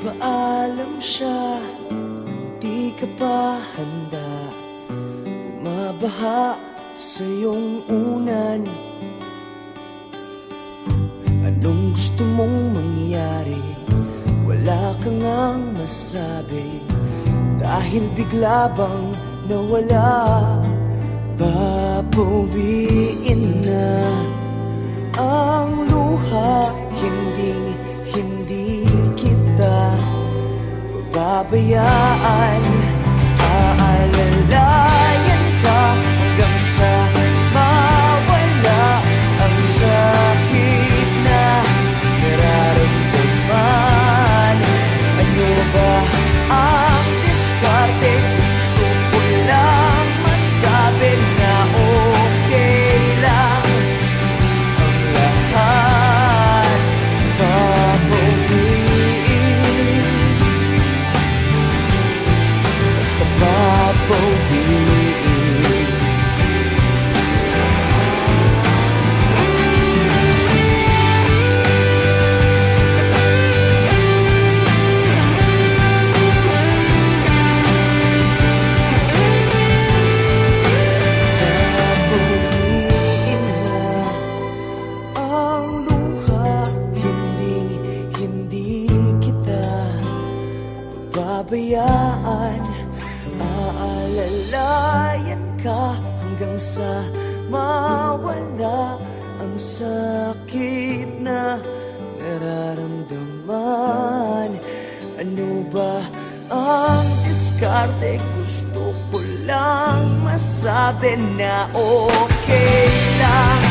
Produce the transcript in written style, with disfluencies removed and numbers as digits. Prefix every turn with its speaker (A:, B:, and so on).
A: Nagpaalam siya, di ka pa handa. Bumabaha sa iyong unan. Anong gusto mong mangyari? Wala ka ngang masabi, dahil bigla bang nawala. Papawiin na ang luha, hindi kita pababayaan. Aalalayan ka hanggang sa mawala ang sakit na nararamdaman. Ano ba ang diskarte? Gusto ko lang masabi na okay lang ang lahat. Papawiin, basta papawiin. Babayaan, aalalayan ka hanggang sa mawala ang sakit na nararamdaman. Ano ba ang diskarte? Gusto ko lang masabi na okay lang